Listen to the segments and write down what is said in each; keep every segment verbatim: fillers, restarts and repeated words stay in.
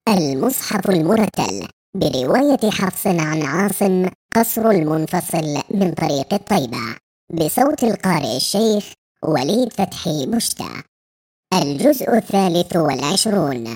المصحف المرتل برواية حفص عن عاصم قصر المنفصل من طريق الطيبة بصوت القارئ الشيخ وليد فتحي مشتى. الجزء الثالث والعشرون.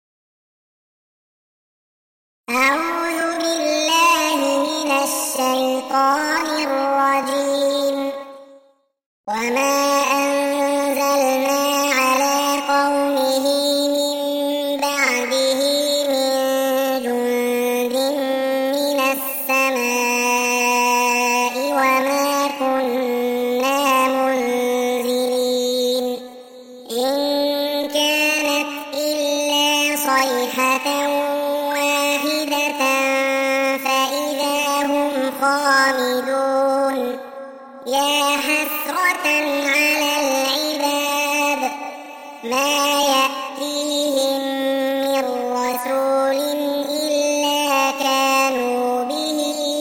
أعوذ بالله من الشيطان الرجيم. وما أنزلنا على قومه من بعده من جند من السماء وما كنا منزلين إن كانت إلا صيحة واحدة فإذا هم خامدون. يا حسرة على العباد ما يأتيهم من رسول إلا كانوا به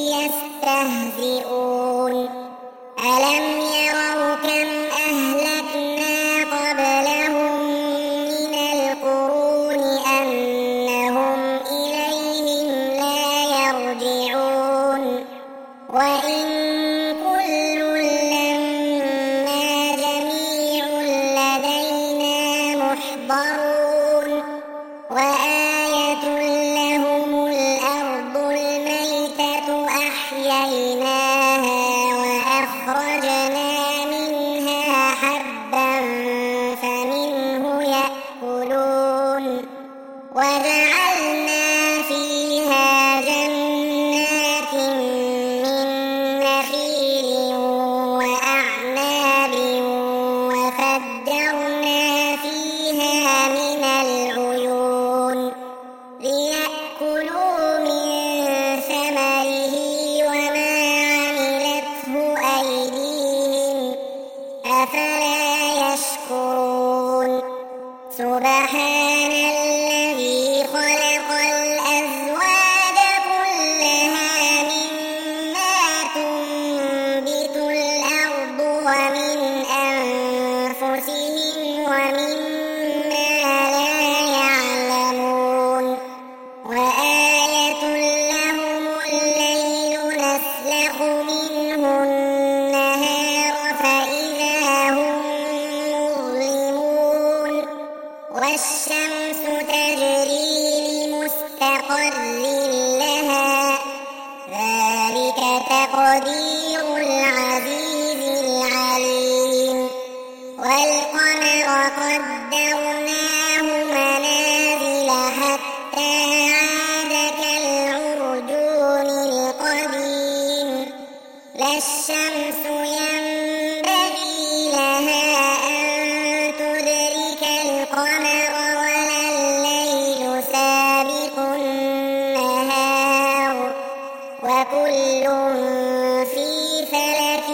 يستهزئون. ألم يروا كم أهلكنا قبلهم من القرون أنهم إليهم لا يرجعون. وإن كل لما جميع لدينا محضرون. وآية لهم الأرض الميتة أحييناها وأخرجنا منها حبا فمنه يأكلون. وجعلنا فيها جنات من نخيل وأعناب وفجرنا فيها من العيون ليأكلوا من ثمره وما عملته أيديهم أفلا يشكرون. سبحان الذي خلق الأزواج كلها مما تنبت الأرض ومن أنفسهم ومما لا يعلمون. وآية لهم الليل نسلخ منه النهار فإذا هم مظلمون. والشمس تجري لمستقر لها ذلك تقدير العزيز العليم. والقمر قدرناه منازل حتى عاد كالعرجون القديم. لا الشمس ينبغي لها أن تدرك القمر ولا الليل سابق النهار وكل في فلك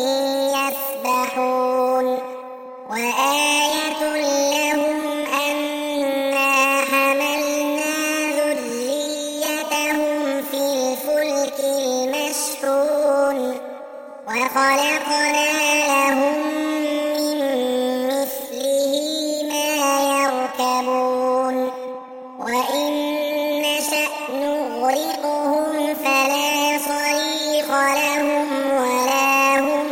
يسبحون. وآية لهم أنا حملنا ذريتهم في الفلك المشحون وخلقنا لهم من مثله ما يركبون. وإن نشأ نغرقهم فلا صريخ لهم ولا هم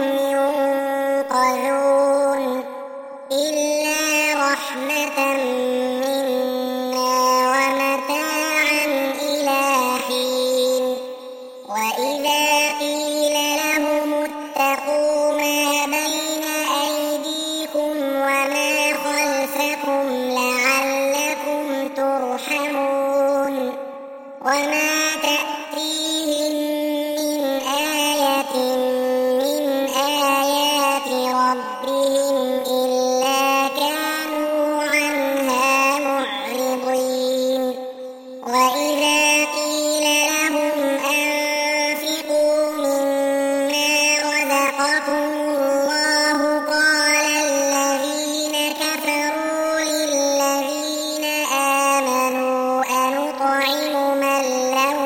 ينقذون إلا رحمة منا ومتاعا إلى حين. وإذا قيل لهم اتقوا ما بين أيديكم وما خلفكم لعلكم ترحمون. وما تأتيهم من آية من آيات ربهم إلا كانوا عنها معرضين. وإذا قيل لهم أنفقوا مما رزقكم الله قال الذين كفروا للذين آمنوا أنطعم من لو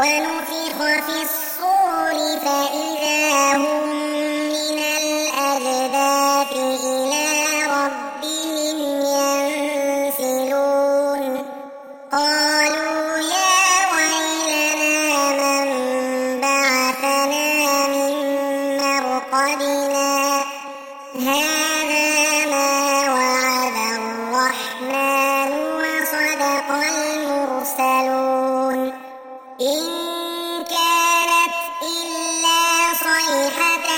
ونفخ في الصور فإذا هم من الأجداث إلى ربهم ينسلون قالوا يا ويلنا من بعثنا من مرقدنا هذا ما وعد الرحمن وصدق المرسلون إن كانت إلا صيحة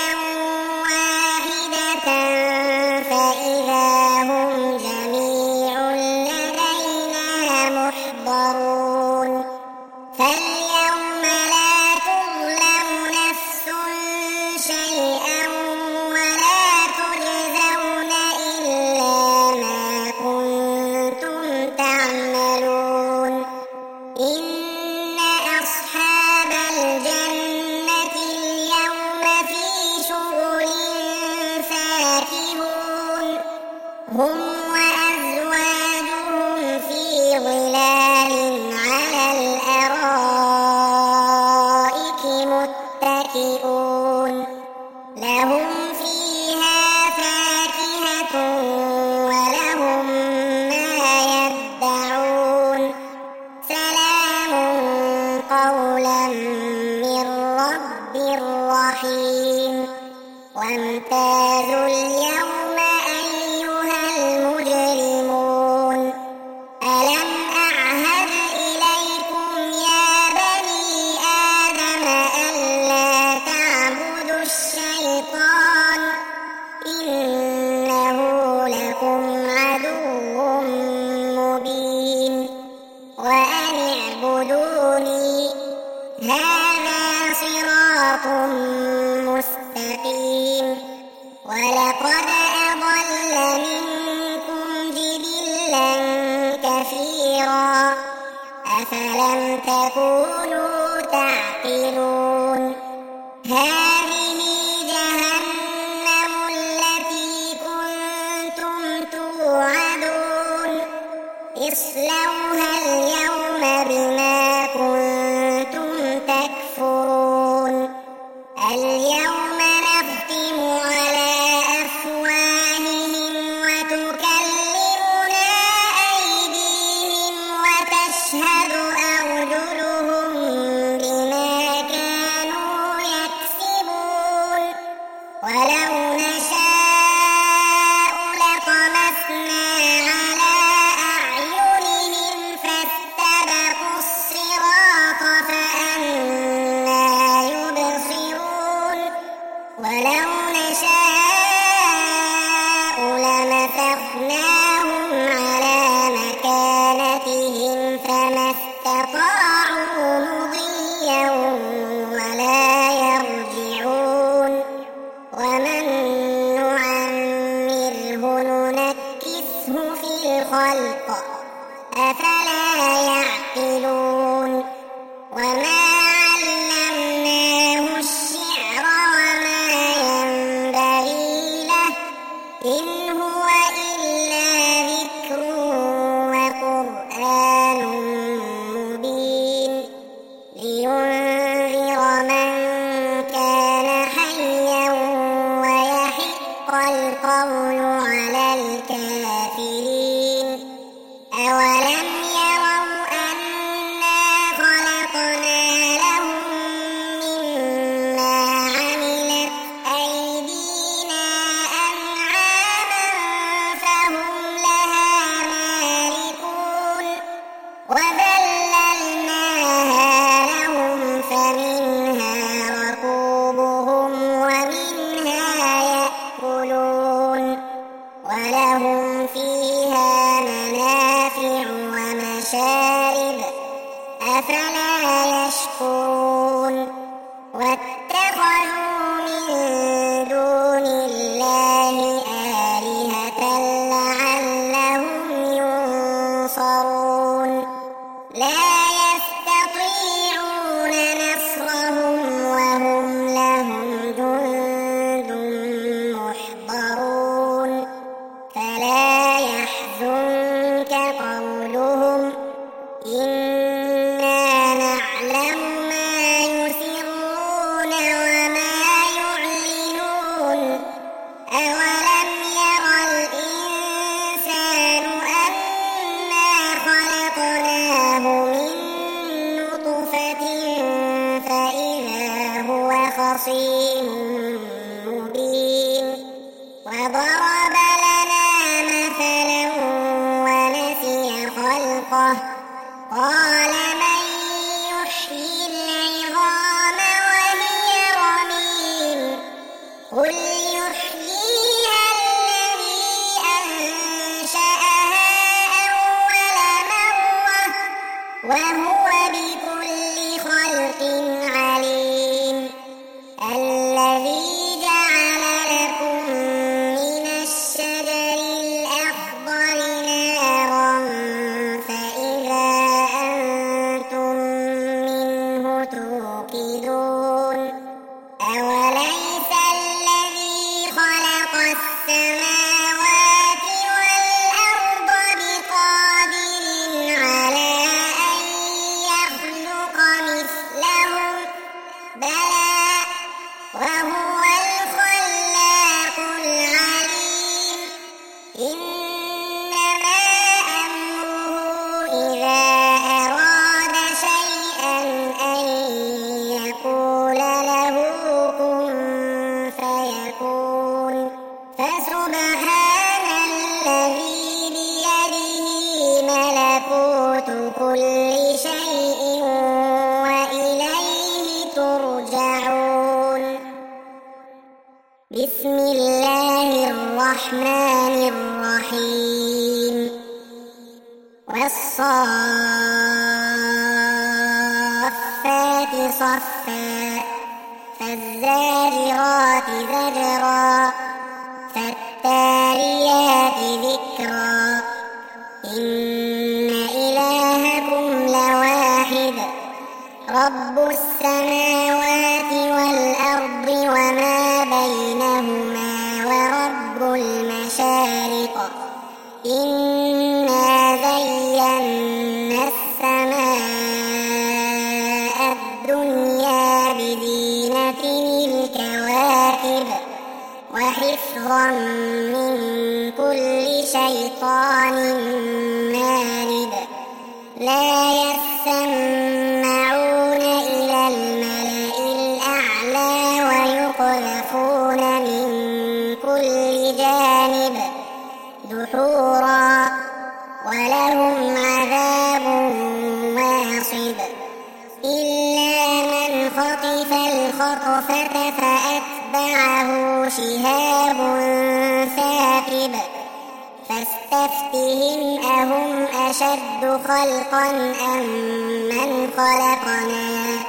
واحدة فإذا هم جميع لدينا محضرون فاليوم لا تظلم نفس شيئا ولا تجزون إلا ما كنتم تعملون إن أصحاب الجنة اليوم في شغل فاكهون هم وأزواجهم في ظلال على الأرائك متكئون لهم فيها فاكهة ولهم ما يدعون سلام قولا من رب رحيم وامتازوا اليوم أيها المجرمون ألم أعهد إليكم يا بني آدم ألا تعبدوا الشيطان إنه لكم عدو مبين وأن اعبدوني هذا صراط مستقيم ولقد أضل منكم جبلا كثيرا أفلم تكونوا تعقلون هذه جهنم التي كنتم توعدون اصلوها اليوم بما كنتم تكفرون اليوم نختم على أفواههم وتكلمنا أيديهم وتشهد أرجلهم بما كانوا يكسبون ولو نشاء لطمسنا على أعينهم فاستبقوا الصراط فأنى يبصرون ولو نشاء لمسخناهم على مكانتهم فما استطاعوا مضيا ولا يرجعون ومن نعمره ننكسه في الخلق أفلا يعقلون وما علمناه الشعر وما ينبغي له إن هو إلا ذكر وقرآن مبين لينذر من كان حيا ويحق القول على الكافرين أولم يروا أنا خلقنا لهم مما عملت أيدينا أنعاما فهم لها مالكون وذللناها لهم فمنها ركوبهم ومنها يأكلون ولهم فيها منافع ومشارب أفلا يشكرون واتخذوا من دون الله آلهة لعلهم ينصرون لا يستطيعون نصرهم وهم لهم جند محضرون فلا يحزنك قولهم إنا نعلم ما خصيم مبين وضرب لنا مثلا ونسي خلقه قال من يحيي العظام وهي رميم قل يحييها الذي أنشأها أول مرة وهو بكل خلق عليم الذي جعل لكم من الشجر الأخضر نارا فإذا أنتم منه توقدون أوليس الذي خلق السماوات والأرض بقادر على أن يخلق مثلهم بلى وهو الخلاق العليم إنما أمره إذا أراد شيئا أن يقول له كن فيكون فسبحان الذي بيده ملكوت كل شيء وإليه ترجعون بسم الله الرحمن الرحيم والصافات صفا فالزاجرات زجرا فالتاليات ذكرا إن إلهكم لواحد رب السماوات والأرض وما بينهما ورب المشارق إنا زينا السماء الدنيا بزينة الكواكب وحفظا من كل شيطان مارد لا يسمعون إلى الملأ الأعلى ويقذفون من كل جانب دحورا ولهم عذاب واصب إلا من خطف الخطفة فأتبعه شهاب ثاقب فاستفتهم أهم أشد خلقا أم من خلقنا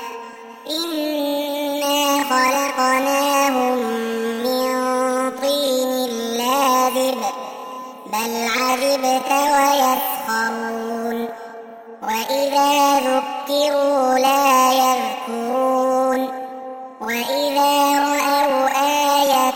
إنا خلقناهم من طين لازب بل عجبت ويسخرون وإذا ذكروا لا يذكرون وإذا رأوا آية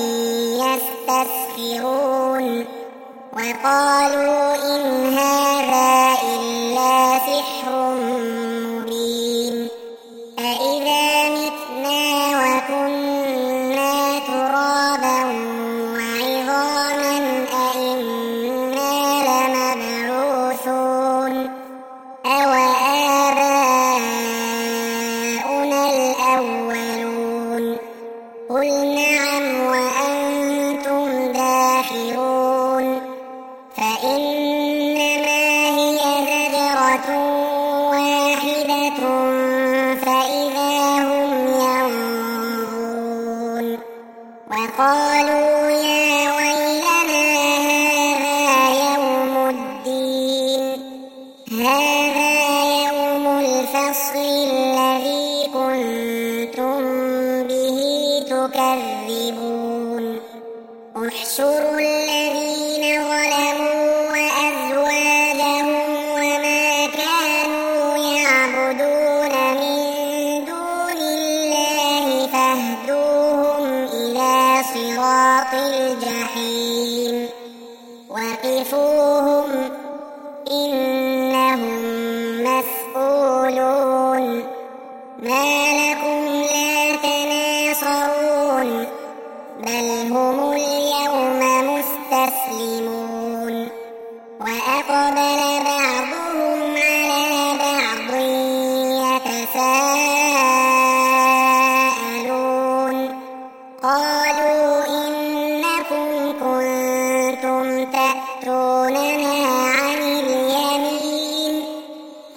يستسخرون وقالوا إن هذا إلا سحر مبين أإذا متنا وكنا ترابا وعظاما أإنا لمبعوثون أوآباؤنا الأولون قل نعم وأنتم داخرون فإنما هي زجرة واحدة فإذا هم ينظرون وقالوا يا ويلنا هذا يوم الدين هذا يوم الفصل الذي كنتم به تكذبون احشروا الذين ظلموا وأزواجهم وما كانوا يعبدون من دون الله فاهدوهم إلى صراط الجحيم وقفوهم إنهم مسؤولون ما لكم لا تناصرون بل هم اليوم مسلمون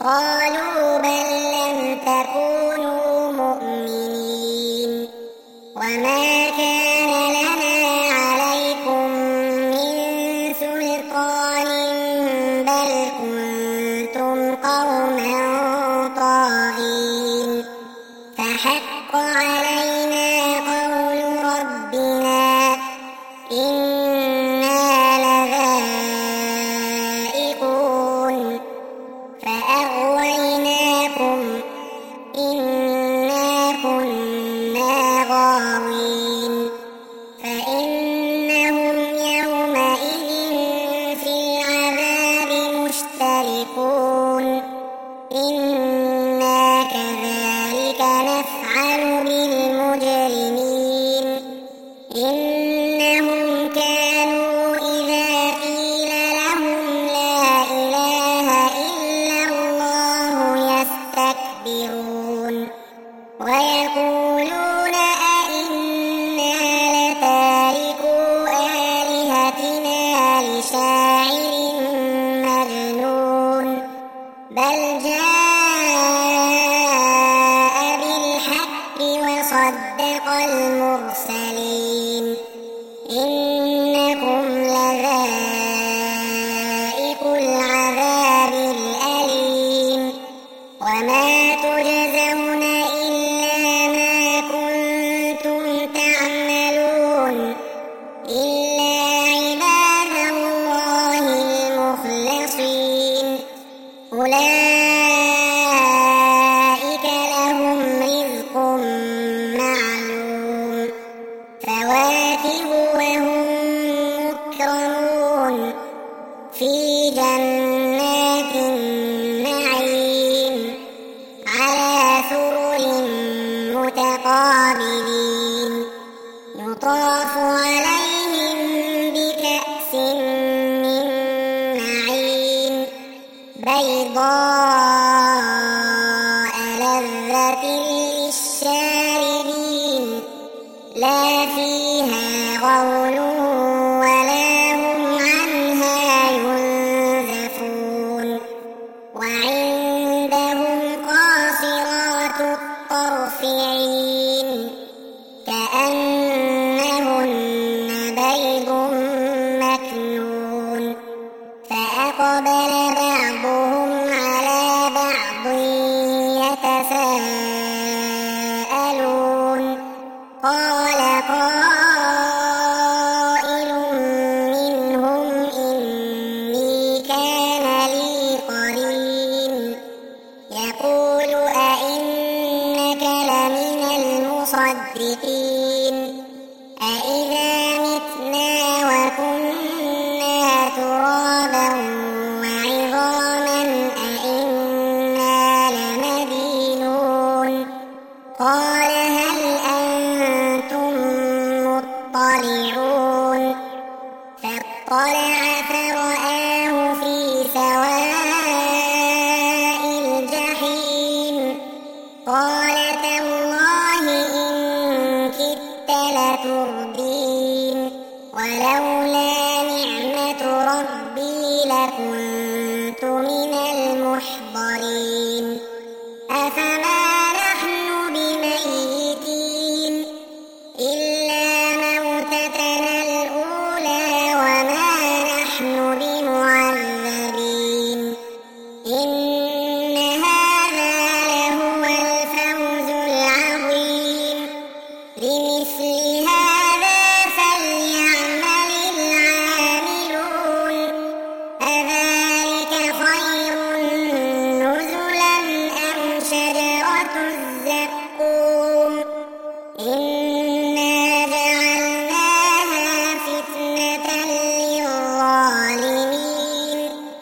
قالوا بل لم تكونوا مؤمنين وما كان لنا عليكم من سلطان بل كنتم قوما طاغين فحق علينا قول ربنا إنا لذائقون فأغويناكم إنا كنا غاوين فإنهم يومئذ في العذاب مشتركون إنا كذلك نفعل بالمجرمين إنهم كانوا إذا قيل لهم لا إله إلا الله يستكبرون ويقولون أئنا لتاركو آلهتنا لشاعر مجنون بل جاء بالحق وصدق المرسلين إنكم لذائق العذاب الأليم وما تجزون إلا ما كنتم تعملون إلا عباد الله المخلصين أولئك لهم رزق معلوم فواكه وهم مكرمون في جنات النعيم على سرر متقابلين يطاف عليهم بكأس من معين بيضاء لذة للشاربين لا فيها غول ولا هم عنها ينزفون وعندهم قاصرات الطرف عين كأنهن بيض مكنون فأقبل بعضهم على بعض يتساءلون قال قائل منهم إني كان لي قرين يقول أئنك لمن المصدقين أإذا متنا وكنا ترابا وعظاما أئنا لمدينون قال هل أنتم مطلعون فاطلع فرآه في سواء الجحيم قال تالله إن كدت لتردين ولولا نعمة ربي لكنت من المحضرين أفما نحن بميتين إلا موتتنا الأولى وما نحن بمعذبين إن هذا لهو الفوز العظيم لمثل هذا فليعمل العاملون أذلك خير نزلا أم شجرة الزقوم إنا جعلناها فتنة للظالمين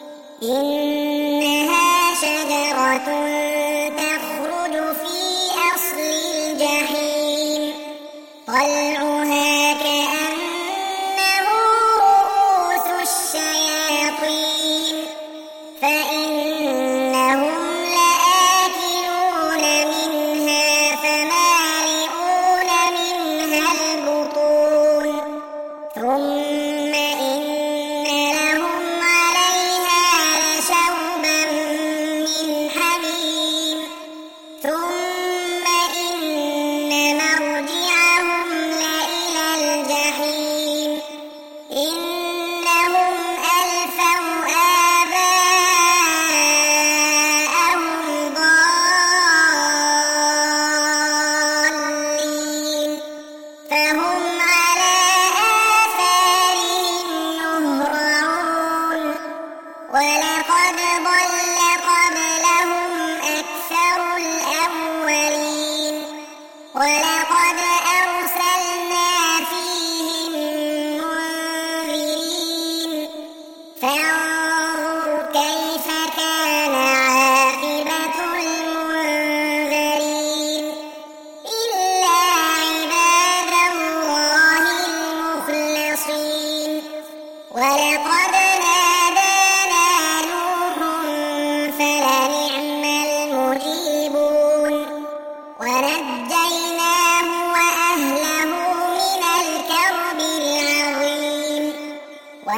إنها شجرة تخرج في أصل الجحيم طلعها كأنه رؤوس الشياطين فإنهم لآكلون منها فمالئون منها البطون ثم إن لهم عليها لشوبا من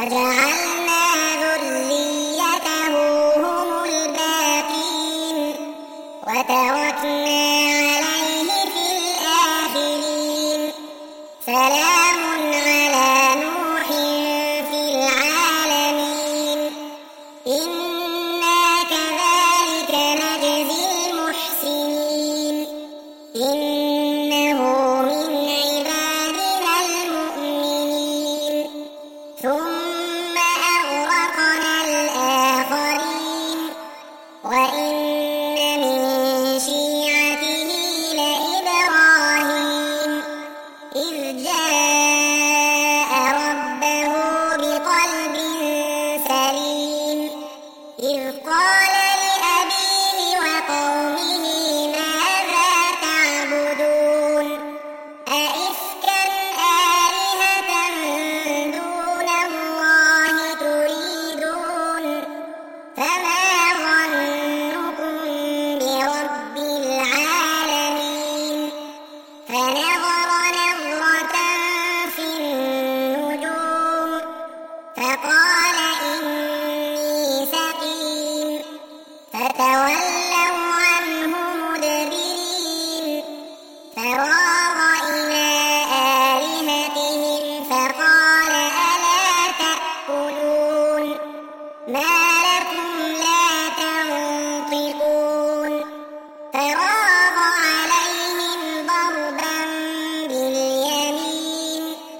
وجعلنا ذريته هم الباقين وتركنا عليه في الآخرين سلام على نوح في العالمين إنا كذلك نجزي المحسنين إنه من عبادنا المؤمنين ثم أغرقنا الآخرين وإن من شيعته لإبراهيم إذ جاء ربه بقلب سليم إذ قال لأبيه وقومه ماذا تعبدون أئفكا آلهة دون الله تريدون فما ظنكم برب العالمين فنظر نظرة في النجوم فقال إني سقيم فتولوا عنه مدبرين فراغ إلى آلهتهم فقال ألا تأكلون ما لكم لا تنطقون فراغ عليهم ضربا باليمين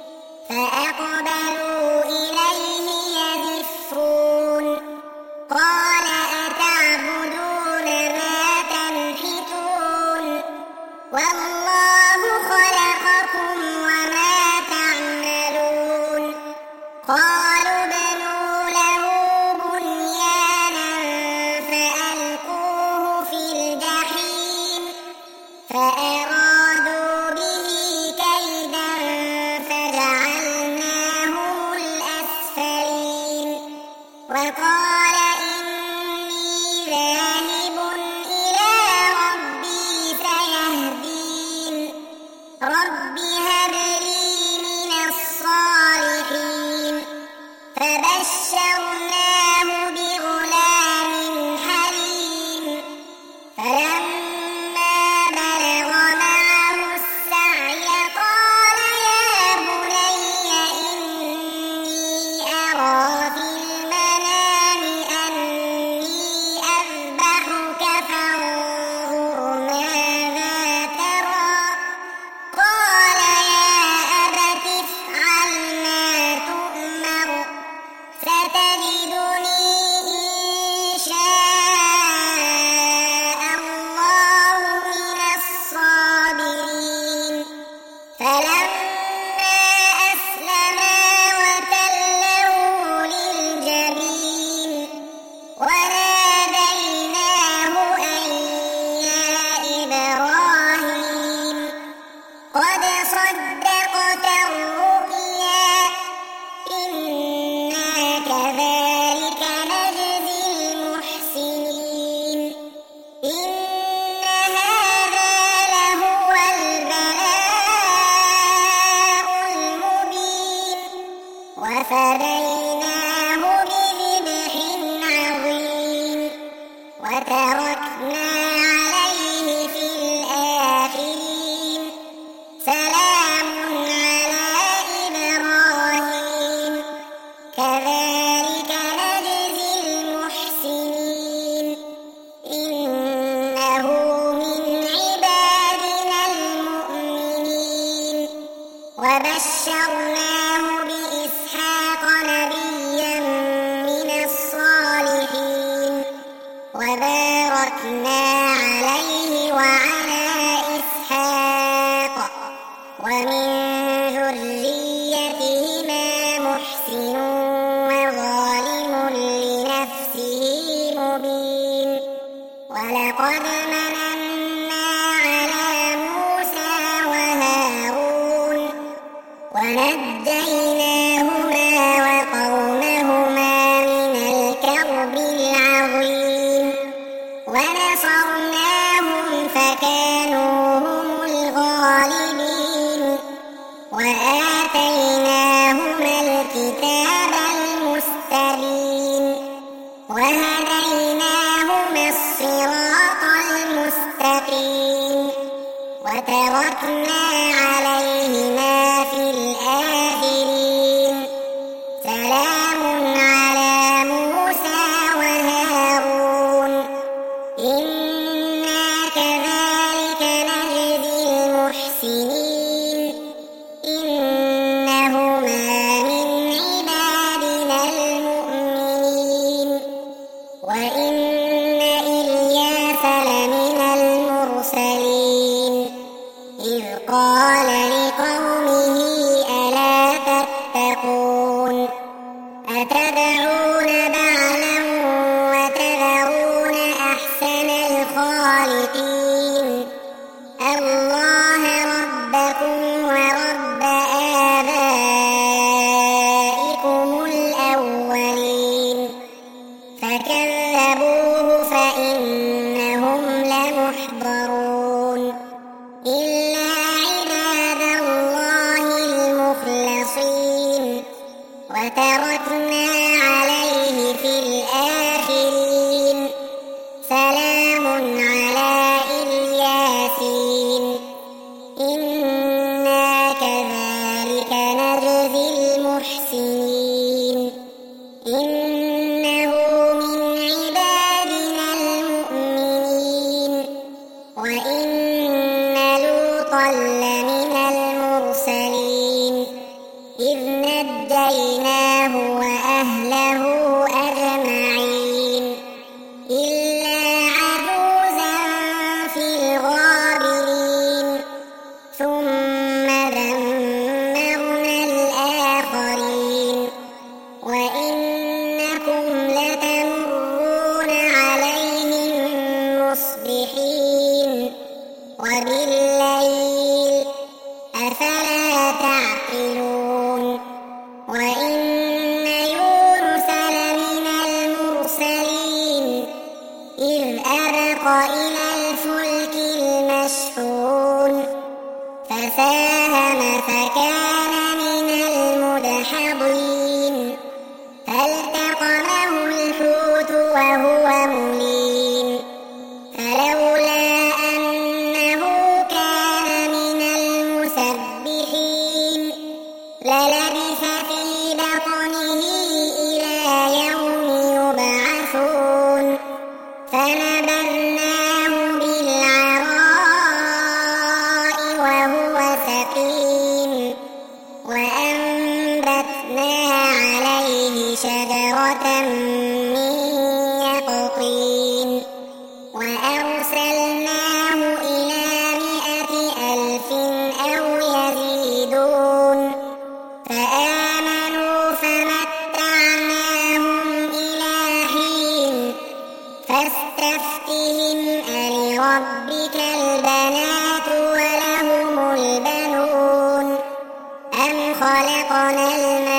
فأقبلوا إليه يزفون قال أتعبدون ما تنحتون والله خلقكم وما تعملون قالوا ابنوا له بنيانا فألقوه في الجحيم فأرادوا به كيدا فجعلناهم الأسفلين وقال إني ذاهب إلى ربي سيهدين رب هب لي من الصالحين فبشرناه بغلام حليم فلما بلغ معه السعي قال يا بني إني أرى في المنام أني أذبحك فانظر ماذا ترى قال يا أبت افعل ما تؤمر ستجدني إن شاء الله من الصابرين فلما أسلما وتله للجبين وناديناه أن يا إبراهيم قد صدقت الرؤيا إنا كذلك نجزي المحسنين إن هذا لهو البلاء المبين وفديناه بذبح عظيم وتركنا عليه في الآخرين سلام على إبراهيم كذلك نجزي المحسنين إنه من عبادنا المؤمنين وبشرناه بإسحاق نبيا من الصالحين وباركنا عليه وعلى إسحاق ومن ذريتهما محسن وظالم لنفسه مبين ولقد مننا على موسى وهارون ونجيناهما وقومهما من الكرب العظيم ونصرناهم فكانوا هم الغالبين وآتيناهما الكتاب المبين وتركنا عليهما في الآخرين سلام على موسى وهارون إنا كذلك نجزي المحسنين إنهما من عبادنا المؤمنين وإن إلياس لمن المرسلين إذ قال لقومه ألا تتقون أتدعون بعلا وتذرون أحسن الخالقين الله ربكم ورب آبائكم الأولين فكذبوه فإنهم لمحضرون إلا عباد الله المخلصين وتركنا عليه في الآخرين سلام على الياسين إنا كذلك نجزي المحسنين إنه من عبادنا المؤمنين وإن لوطا لمن المرسلين إذ نجيناه وأهله أجمعين إلا عجوزا في الغابرين ثم دمرنا الآخرين وإنكم لتمرون عليهم مصبحين وبالليل أفلا تعقلون وإن يونس لمن المرسلين إذ أبق إلى الفلك المشحون فساهم فكان من المدحضين فالتقمه الحوت وهو مليم فلولا أنه كان من المسبحين للبث في بطنه إلى يوم يبعثون فنبذناه بالعراء وهو سقيم وأنبتنا عليه شجرة من يقطين وأرسلناه إلى مائة ألف أو يزيدون فآمنوا فمتعناهم إلى حين فاستفتهم ألربك البنات ولهم البنون أم خلقنا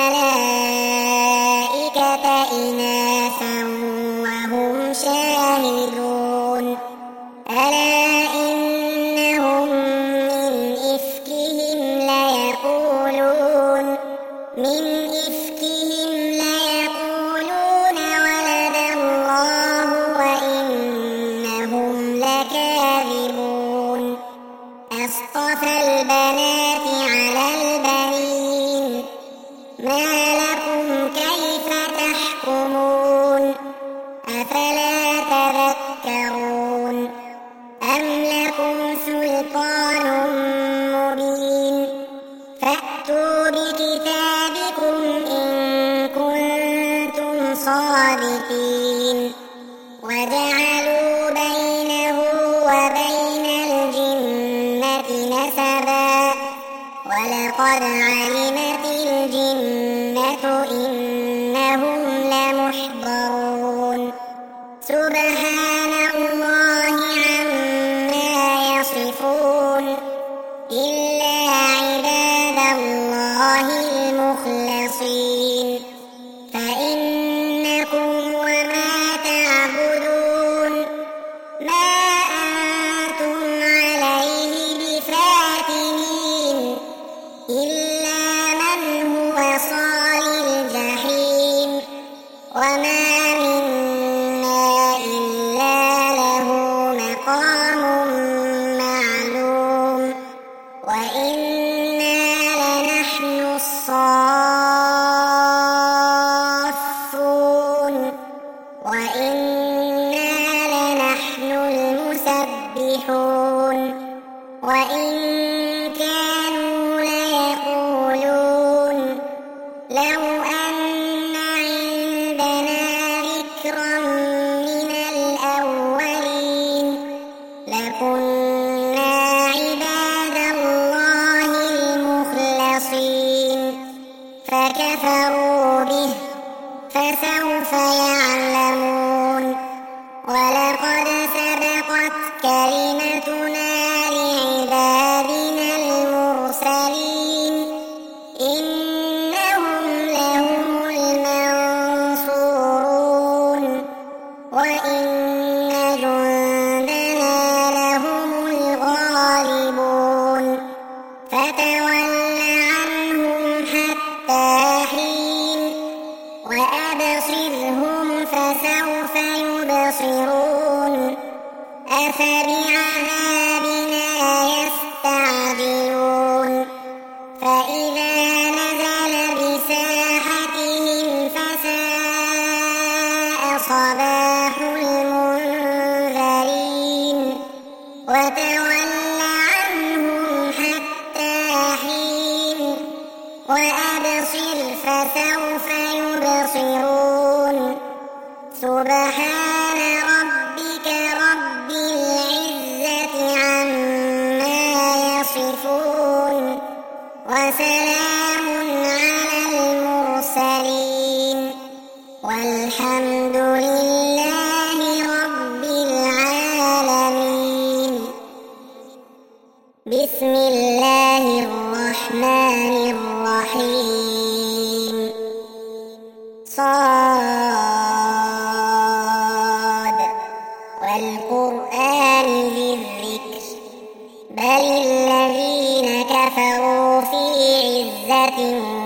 الملائكة إناثا وهم شاهدون ألا إنهم من إفكهم ليقولون من إفكهم ليقولون ولد الله وإنهم لكاذبون أصطفى البنات على البنين ما لكم كيف تحكمون أفلا تذكرون أم لكم سلطان مبين فأتوا بكتابكم إن كنتم صادقين وجعلوا بينه وبين الجنة نسبا ولقد علمت الجنة إنهم لمحضرون سبحان الله عما يصفون إلا عباد الله المخلصين فإنكم وما تعبدون ما أنتم عليه بفاتنين إلا من أفبعذابنا يستعجلون فإذا نزل بساحتهم فساء صباح المنذرين وتول عنهم حتى حين وأبصر فسوف يبصرون سبحان ربك رب العزة عما يصفون وسلام على المرسلين والحمد لله رب العالمين. بسم الله الرحمن الرحيم. صاد والقرآن ذي الذكر بل الذين كفروا في عزة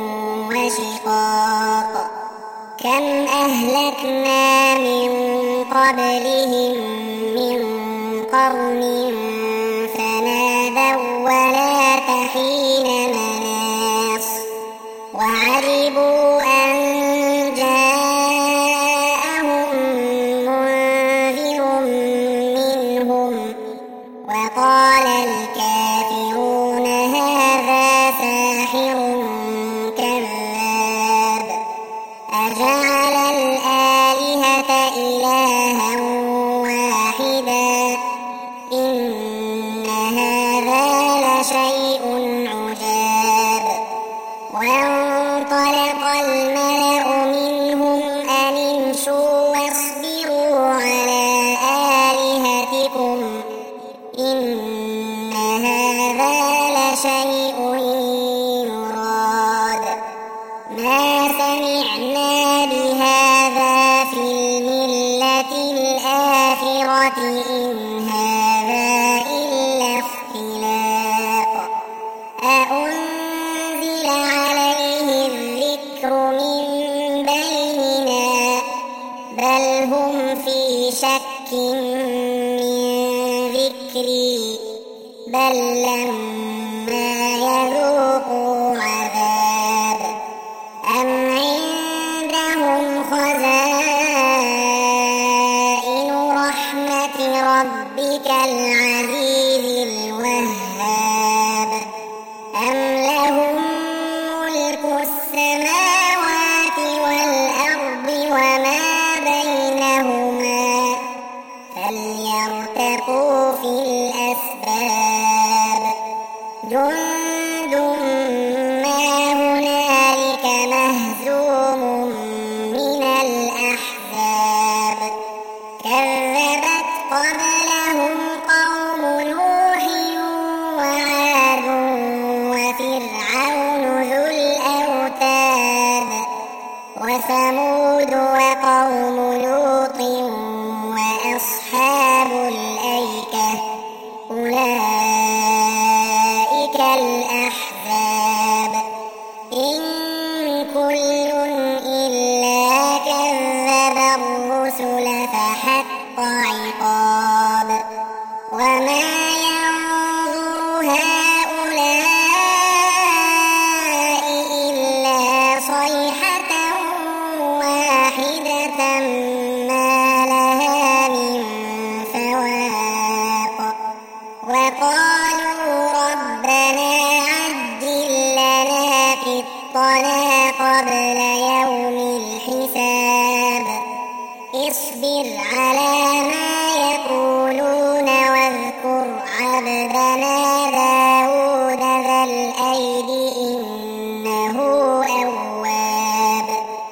وشقاق كم أهلكنا من قبلهم من قرن فنادوا ولا تحين مناص وعجبوا أن جاءهم منذر منهم وقال الكافرون هذا ساحر كذاب أجعل الآلهة إلها واحدا إن هذا لشيء عجاب. وانطلق الملأ منهم أن امشوا واصبروا على آلهتكم إن هذا لشيء يراد ما سمعنا بهذا في الملة الآخرة إن هذا إلا اختلاق أأنزل عليه الذكر من بيننا بل هم في شك من ذكري بل لما يذوقوا عذاب أم عندهم خزائن رحمة ربك العزيز الوهاب أم لهم ملك السماوات والأرض وما بينهما فليرتقوا في الأسباب جند ما هنالك مهزوم من الأحزاب كذبت قبلهم قوم نوح وعاد وفرعون ذو الأوتاد وثمود وقوم لوط وأصحاب الأيكة أولئك الأحزاب إن كل إلا كذب الرسل فحق عقاب وما ينظر هؤلاء إلا صيحة واحدة ما لها من فواق وقالوا ربنا عجل لنا قطنا قبل يوم الحساب اصبر على ما يقولون واذكر عبدنا داود ذا الأيد إنه أواب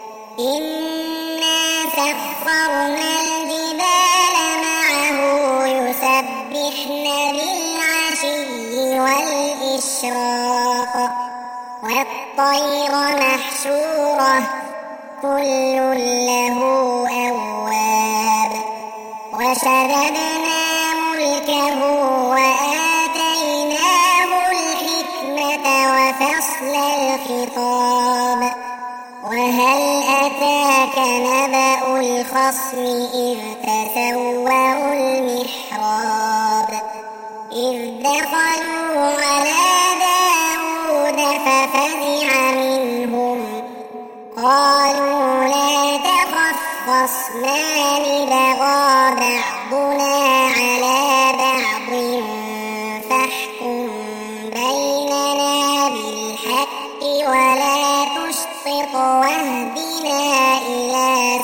إنا سخرنا الجبال معه يسبحن بالعشي والإشراق والطير محشورة كل له أواب وشددنا ملكه وآتيناه الحكمة وفصل الخطاب وهل أتاك نبأ الخصم إذ تسوروا المحراب قالوا لا تخف خصمان بغى بعضنا على بعض فاحكم بيننا بالحق ولا تشطط واهدنا إلى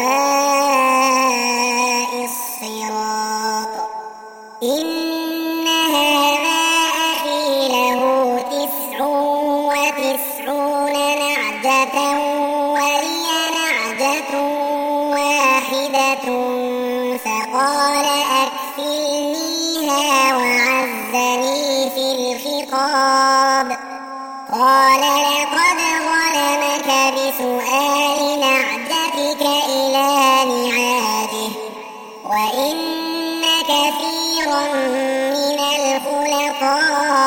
سواء الصراط. إن هذا أخي له تسع وتسعون نعجة ولي نعجة واحدة فقال أكفلنيها وعزني في الخطاب. قال لقد ظلمك بسؤال نعجتك إلى نعاجه وإن كثيرا من الخلطاء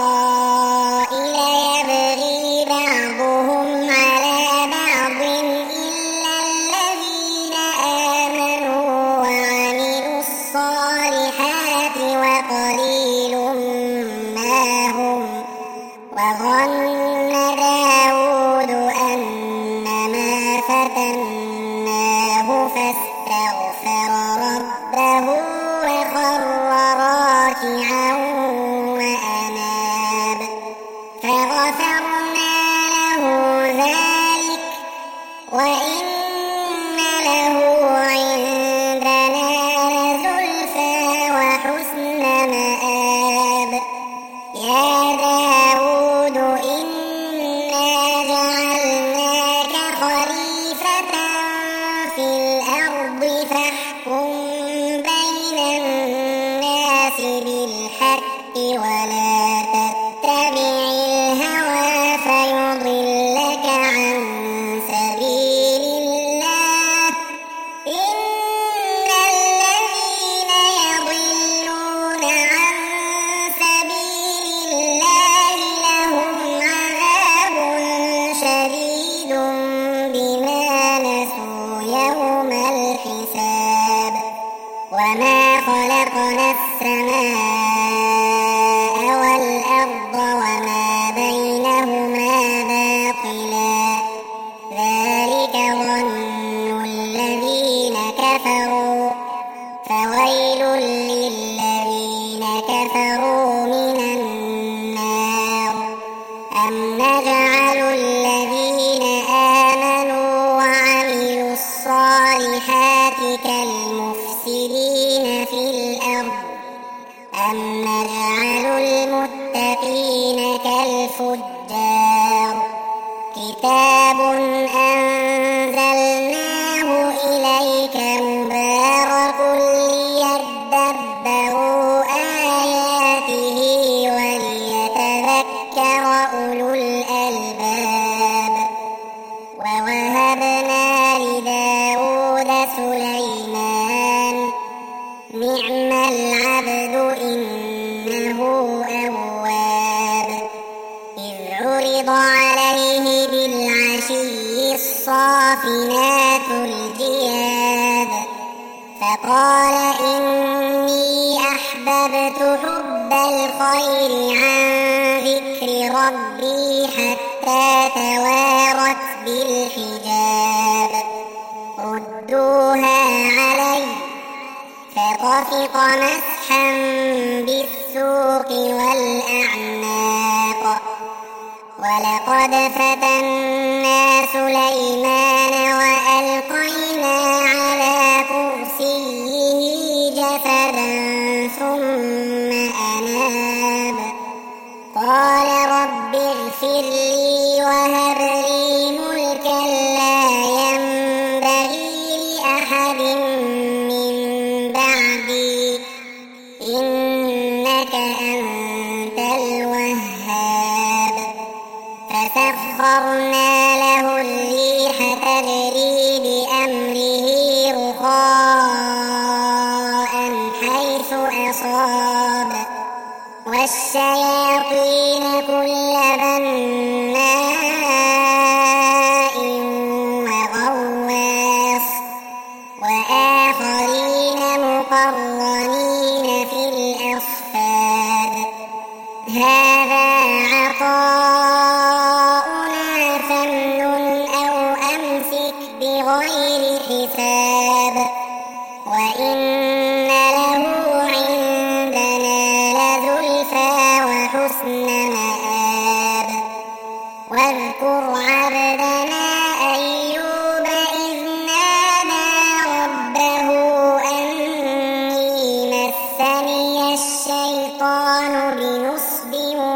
ليبغي بعضهم على بعض إلا الذين آمنوا وعملوا الصالحات وقليل ما هم. وظن داود أنما فتناه فاستغفر ربه وخر راكعا وأناب فغفرنا له ذلك وإن له عندنا لزلفى وحسن مآب. يا داود إنا جعلناك خليفة في الأرض فاحكم بين الناس بالحق ولا تتبع الهوى فيضلك عن سبيل الله. إن الذين يضلون عن سبيل الله لهم عذاب شديد بما نسوا يوم الحساب. وما خلقنا السماء والأرض وما بينهما باطلا ذلك ظن الذين كفروا فويل للذين كفروا من النار. أم نجعل الذين آمنوا وعملوا الصالحات كالمفسدين في الأرض أم نجعل المتقين كالفجار. كتاب أنزلناه إليك مبارك ليدبروا آياته وليتذكر أولو الألباب. ووهبنا لداود سليمان نعم العبد إنه أواب. إذ عرض عليه بالعشي الصافنات الجياد فقال إني أحببت حب الخير عن ذكر ربي حتى توارت بالحجاب. ردوها علي فطفق مسحا بالسوق والأعناق. ولقد فتنا سليمان وألقينا على كرسيه جسدا ثم أناب. قال رب اغفر لي وهب لي ملكا لا ينبغي لأحد من بعدي إنك أنت الوهاب. فسخرنا له الريح تجري بأمره رخاء حيث أصاب والشياطين كل بناء وغواص وآخرين مقرنين في الأصفاد. هذا عطاؤنا فامنن أو واذكر عبدنا أيوب إذ نادى ربه أني مسني الشيطان بنصب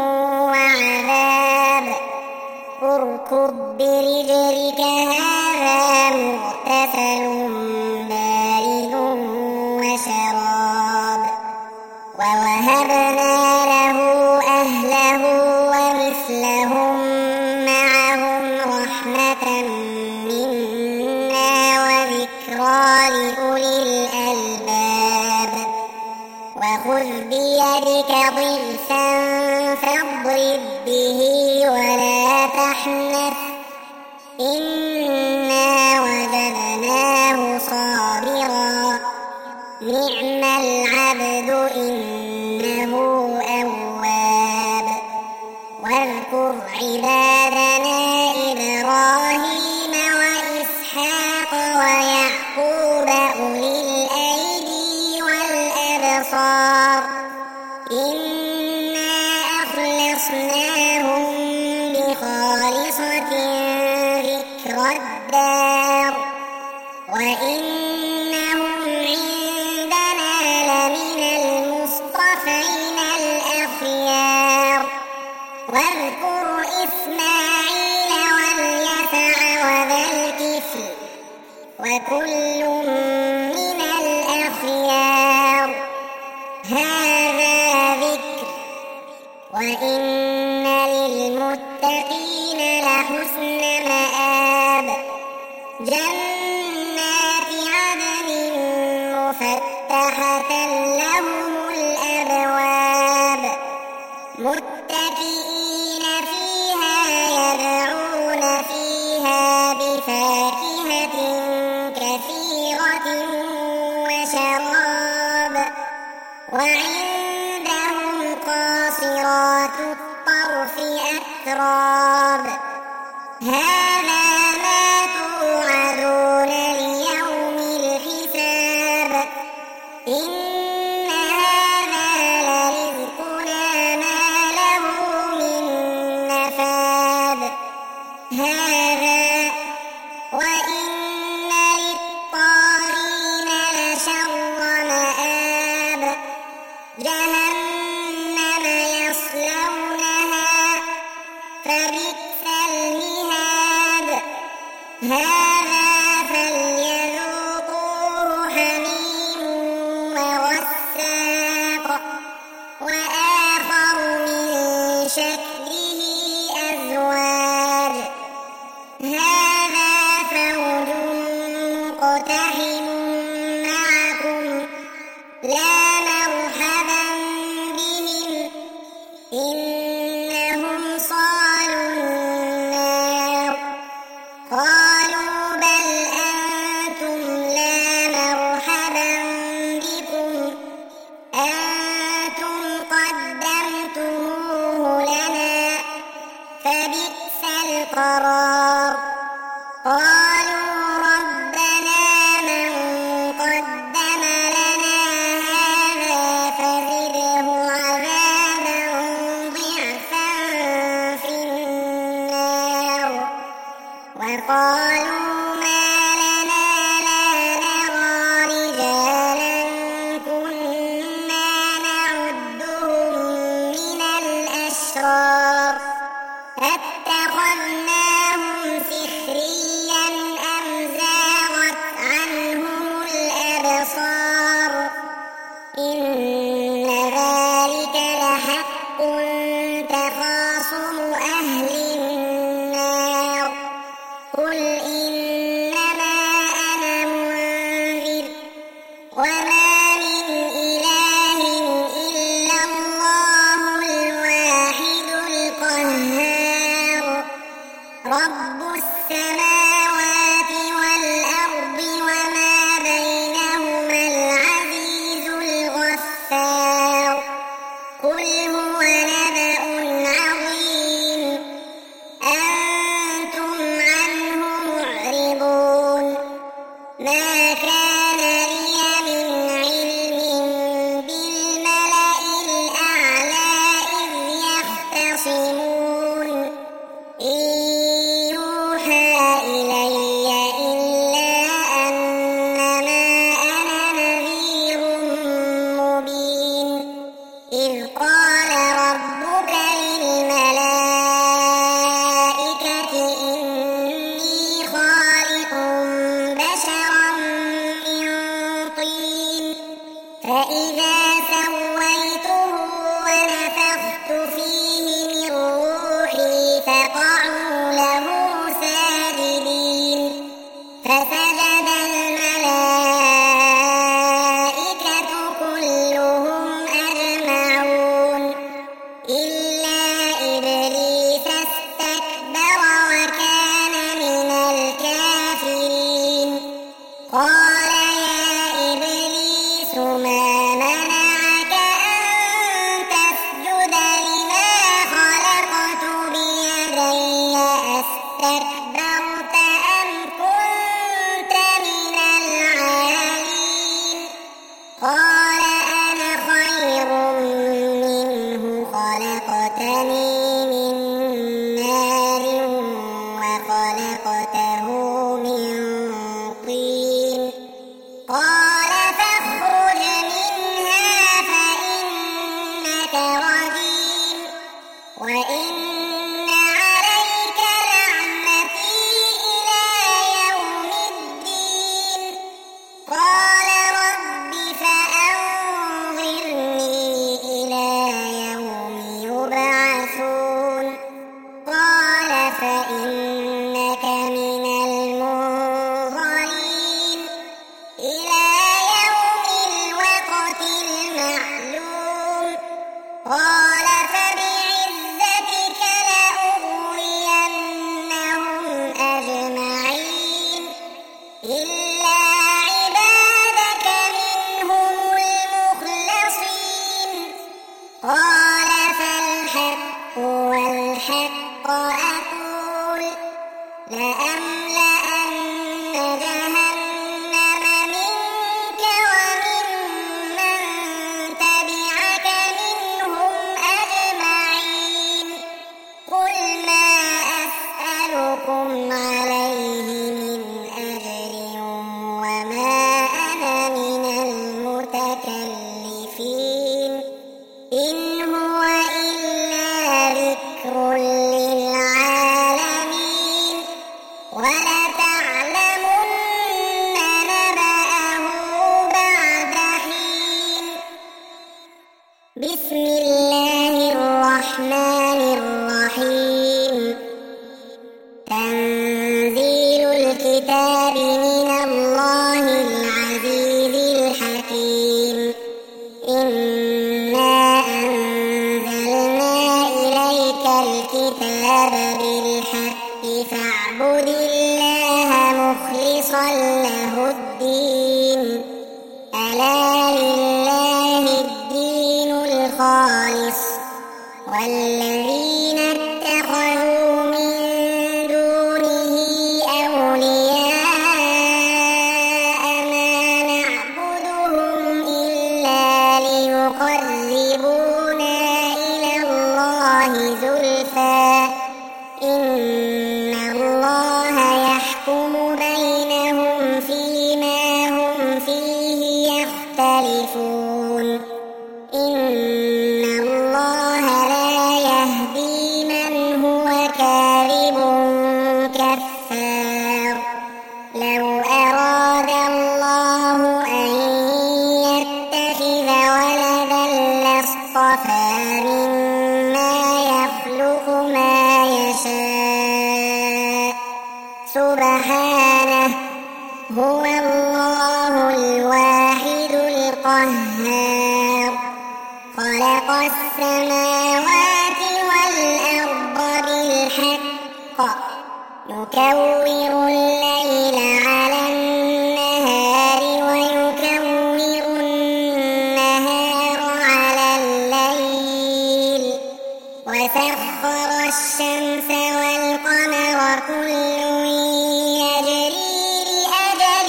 وعذاب اركض برجلك هذا مغتسل بارد وشراب ووهبنا له أهله ومثلهم معهم رحمة منا وذكرى لأولي الألباب وخذ بيدك ضغثا فاضرب به ولا تحنث إنا وجدناه صابرا نعم العبد إنه أواب واذكر عبادنا إبراهيم وإسحاق ويعقوب أولي الأيدي والأبصار إنا أخلصناهم بخالصة ذكر الدار وإنهم عندنا لمن المصطفين الأخيار واذكر إسماعيل واليسع وذا الكفل وكل من الأخيار هذا ذكر وإن للمتقين لحسن مآب جنات عدن مفتحة لهم الأبواب متكئين فيها يدعون فيها بفاكهة كثيرة وشراب وعندهم قاصرات الطرف أتراب هذا ما توعدون ليوم الحساب إن هذا لرزقنا ما له من نفاد هذا وإن للطاغين لشر مآب جهنم يصلونها فبئس المهاد هذا فليذوقوه حميم وغساق وآخر من شكله أزواج هذا فوج مقتحم معكم لا مرحبا بهم إنهم صالوا النار قالوا بل أنتم لا مرحبا بكم أنتم قدمتموه لنا فبئس القرار قالوا ربنا من قدم لنا هذا فزده عذابا ضعفا في النار وقالوا ما لنا لا نرى رجالا كنا نعدهم من الأشرار أتخذناهم سخريا أم زاغت عنهم الأبصار إن ذلك لحق تخاصم أهل النار قل إنما أنا منذر وما من إله إلا الله الواحد القهار رب السماوات والأرض وما بينهما العزيز الغفار قل هو نبأ إذ قال ربك للملائكة إني خالق بشرا من طين فإذا سويته ونفخت فيه من روحي فقعوا له ساجدين فسجد الملائكة كلهم أجمعون إلا إبليس استكبر وكان من الكافرين قال يا إبليس ما منعك أن تسجد لما خلقت بيدي أستكبرت أم كنت من العالين قال أنا خير منه خلقتني من نار وخلقته من طين قال فاخرج منها فإنك رجيم وإن عليك لعنتي إلى يوم الدين قال رب فأنظرني إلى يوم يبعثون قال فإنك من المنظرين إلى يوم الوقت المعلوم قال فبعزتك لأغوينهم أجمعين إلا عبادك منهم المخلصين قال فالحق والحق أقول لأملأن جهنم منك وممن تبعك منهم أجمعين قل ما أسألكم عليه من أجر وما أنا من المتكلفين إن هو إلا ذكر للعالمين ولتعلمن نبأه بعد حين بسم الله الرحمن الرحيم تنزيل الكتاب من الله العزيز الحكيم إنا أنزلنا إليك الكتاب بالحق فاعبد الله مخلصا له الدين ألا لله الدين الخالص والذين اتخذوا من دونه أولياء ما نعبدهم إلا ليقربونا إلى الله زلفى إن الله يحكم بينهم فيما هم فيه يختلفون إن الله لا يهدي من هو كاذب كفار لو أراد الله أن يتخذ ولدا لاصطفى مما يخلق ما يشاء سبحانه هو الله الواحد القهار خلق السماوات والأرض بالحق يكور الليل على النهار ويكور النهار على الليل وسخر الشمس والقمر كل يجري لأجل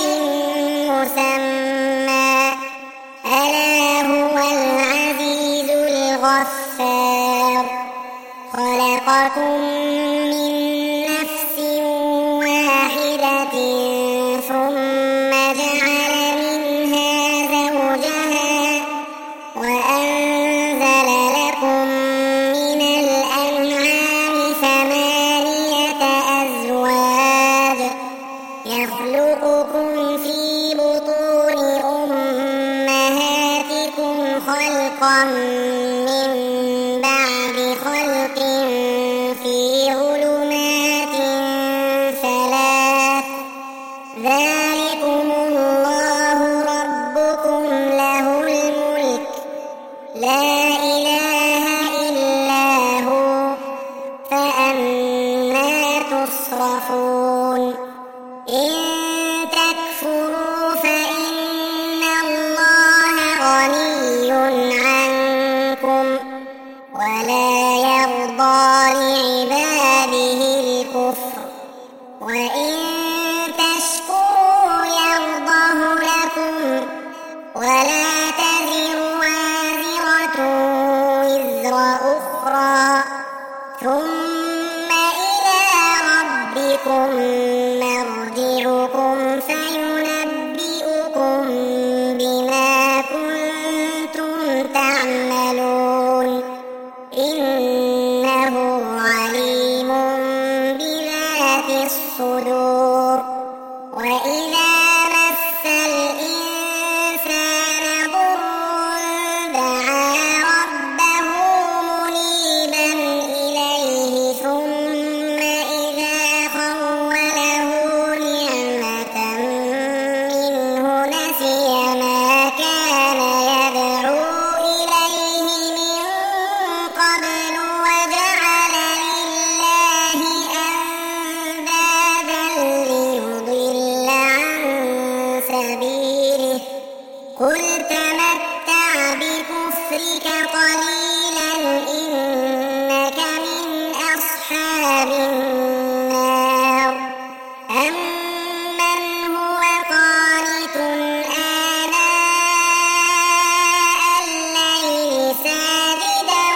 مسمى ألا هو العزيز الغفار خلقكم من نفس واحدة ثم جعل منها زوجها وأنزل خلقا من بعد خلق في ظلمات ثلاث ذلكم الله ربكم له الملك لا إله إلا هو فأنى تصرفون إن تكفروا فإن الله غني عنكم ولا يرضى لعباده الكفر وإن تشكروا يرضه لكم ولا تزر وازرة وزر أخرى ثم إلى ربكم مرجعكم فينبئكم بما كنتم تعملون إنه عليم بذات الصدور وإذا مس الإنسان ضر دعا ربه منيبا إليه ثم إذا خوله نعمة منه نسي ما كان يدعو إليه من قبل وجعل لله أندادا ليضل عن سبيله قل تمتع بكفرك قليلا إنك من أصحاب النار أمن هو قانت آناء الليل ساجدا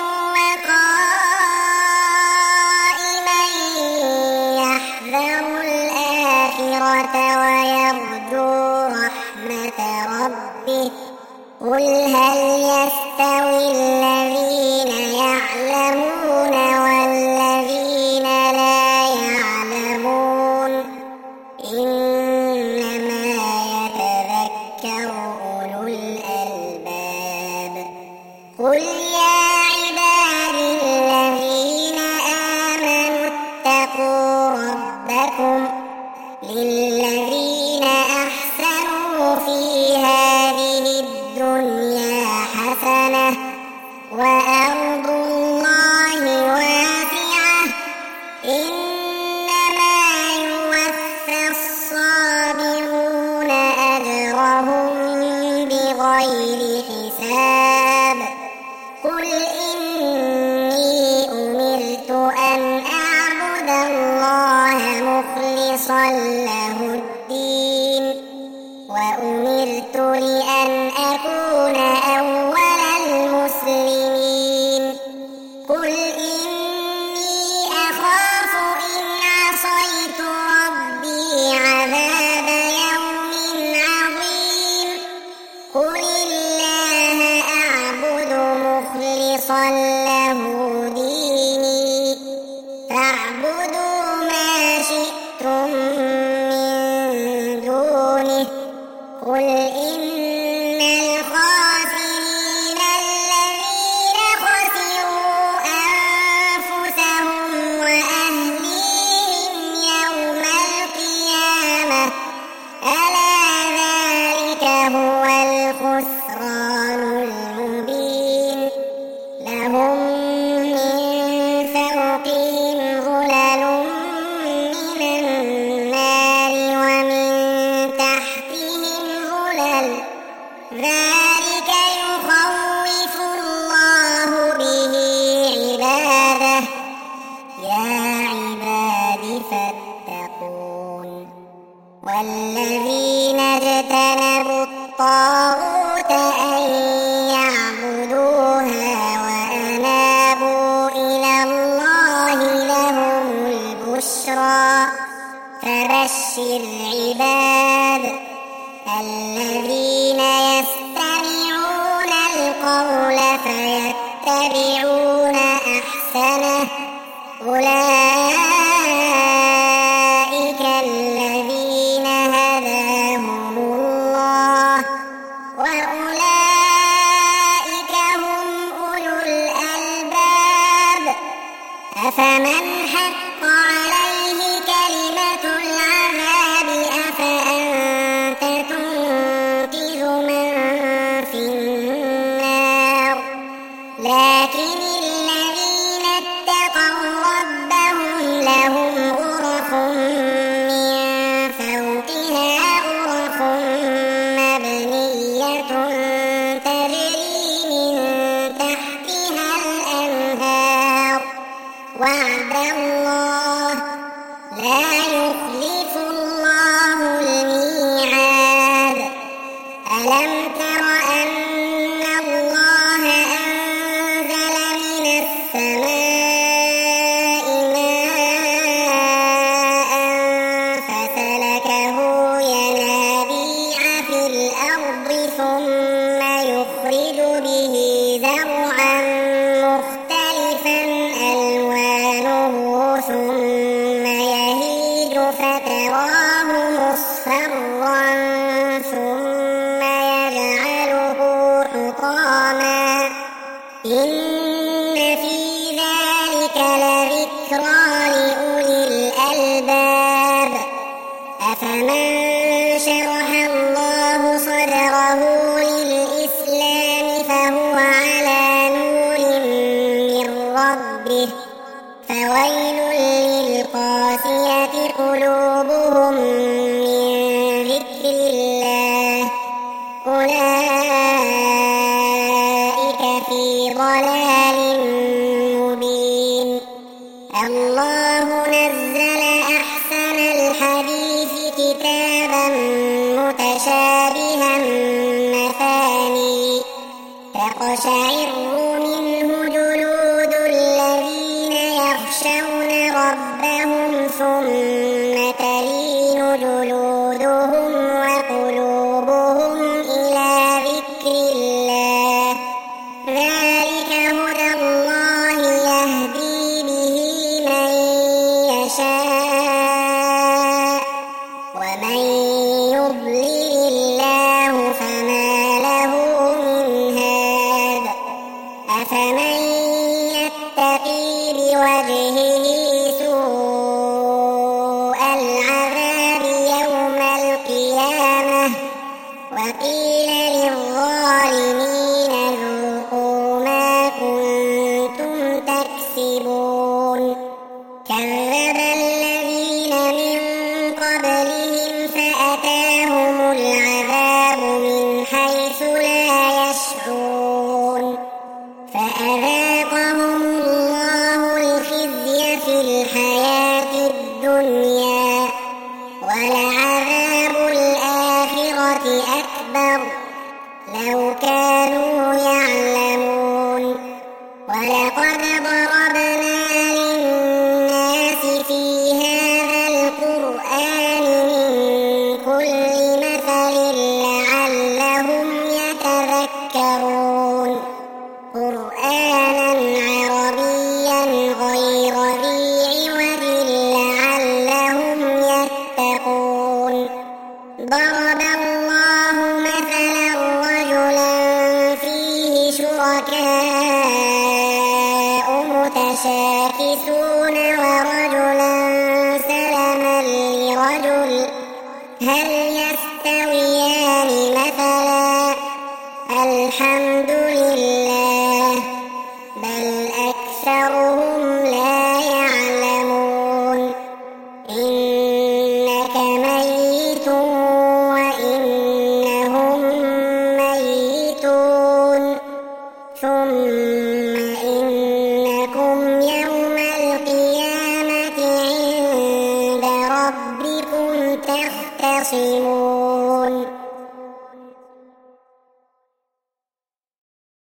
وقائما يحذر الآخرة ويرجو رحمة ربه قل هل يستوي الذين يعلمون والذين لا يعلمون إنما يتذكر أولو الألباب قل يا عبادي الذين آمنوا اتقوا ربكم للذين أحسنوا في هذه الدنيا حسنة وأرض الله واسعة إنما يوفى الصابرون أجرهم بغير حساب قل إني أمرت أن أعبد الله مخلصا له الدين وأمرت لأن أكون أول المسلمين قل إني أخاف إن عصيت ربي عذاب يوم عظيم قل الله أعبد مخلصا له ديني فاعبدوا ما شئتم من دونه قل إن الخاسرين الذين خسروا أنفسهم وأهليهم يوم القيامة ألا ذلك هو الخسران المبين لهم من فوقهم ظلل من النار ومن تحتهم ظلل ذلك يخوف الله به عباده يا عباد فاتقون والذين اجتنبوا الطاغوت أن يعبدوها وأنابوا إلى الله لهم البشرى فبشر عباد الذين يستمعون القول فيتبعون أحسنه أولئك الذين هداهم الله وأولئك أفمن حق عليه كلمة العذاب أفأنت تنقذ من في النار لكن الذين اتقوا ربهم لهم غرف من فوقها غرف مبنية تجري من تحتها الأنهار وعد الله لا يخلف الله الميعاد ألم تر أن الله أنزل من السماء ماء فسلكه ينابيع في الأرض ثم يخرج به زرعا مختلفا ألوانه ثم يهيج فتراه مصفرا ثم يجعله حطاما إن في ذلك لذكرى لأولي الألباب أفمن شرح الله صدره للإسلام فهو على نور من ربه فويل للقاسية قلوبهم من ذكر الله أولئك في ضلال مبين الله نزل أحسن الحديث كتابا متشابها مثاني تقشعر منه جلود الذين يخشون ربهم ثم تلين جلودهم وقلوبهم إلى ذكر الله ذلك هدى الله يهدي به من يشاء ومن يضلل الله فما له من هاد أفمن يتقي بوجهه سوء العذاب يوم القيامة وقيل للظالمين ذوقوا ما كنتم تكسبون كذب الذين من قبلهم فأتاهم العذاب من حيث لا يشعرون فأذاقهم الله الخزي في الحياة الدنيا ولعذاب الآخرة أكبر لو كانوا يعلمون ولقد ضربنا للناس في هذا القرآن من كل مثل لعلهم يتذكرون قرآنا عربيا غير ذي عوج لعلهم يتقون ضرب الله مثلا رجلا فيه شركاء متشاكسون ورجلا سلما لرجل هل يستويان مثلا الحمد لله بل أكثرهم لا يعلمون إنك ميت وإنهم ميتون ثم إنكم يوم القيامة عند ربكم تختصمون